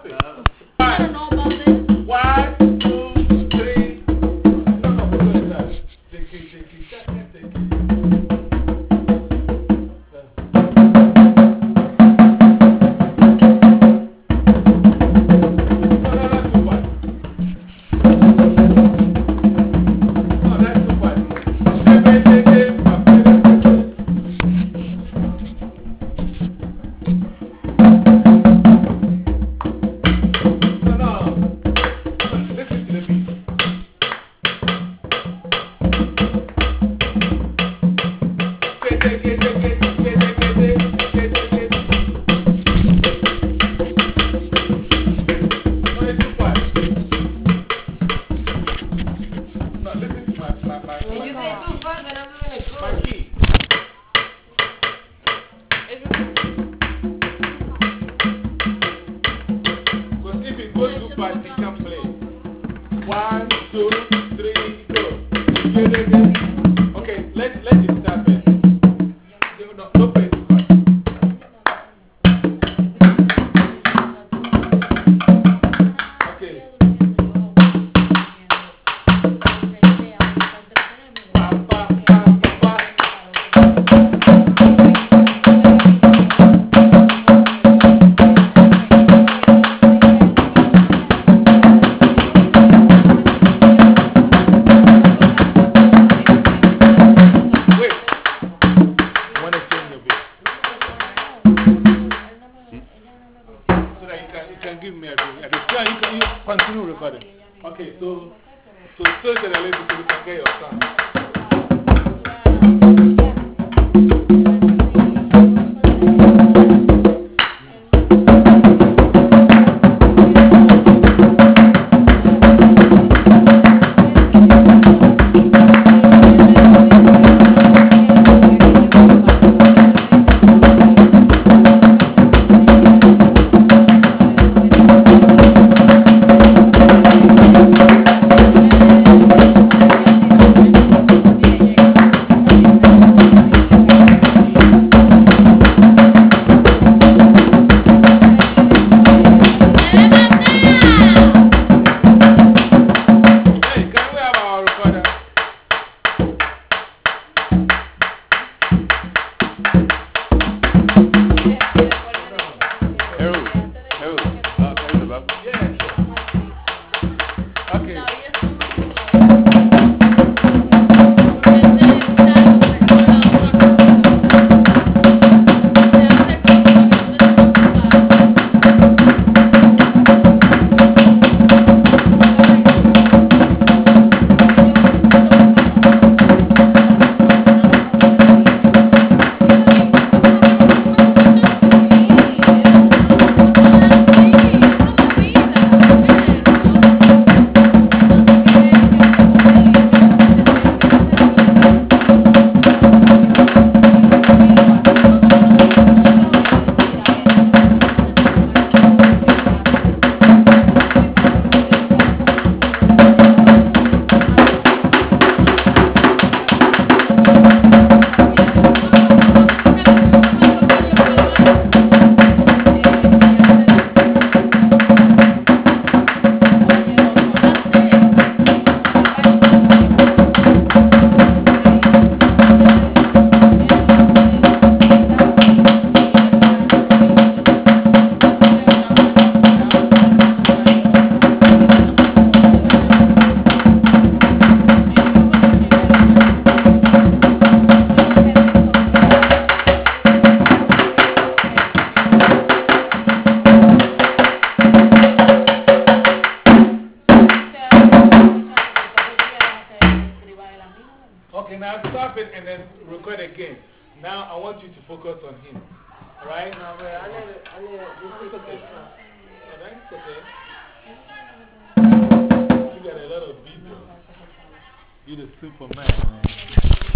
stop it. I don't know about this. 1, 2, 3. No, no, we're going to start. Take it, take it, take it. No, no, that's too fast. No, that's too fast. No, no. Listen to the beat. No, it's too fast. No, listen to When you say too fast, then I'm doing it slow. my key. Because if it goes too fast, you can't play. 1, 2, 3, go. Okay, let it start first. No, don't play too fast. Okay. Pa, pa, pa, pa, pa. Wait. I want to change your beat. So that you can give me a beat. At the time, you continue recording. Okay, so still generate so we can get your sound. Hey, can we have our recorder? Yeah, sure. Okay. Okay, now stop it and then record again. Now I want you to focus on him. Alright? No, but I need this It's okay. first. Alright, it's okay. You got a lot of beat though. You're the Superman, man.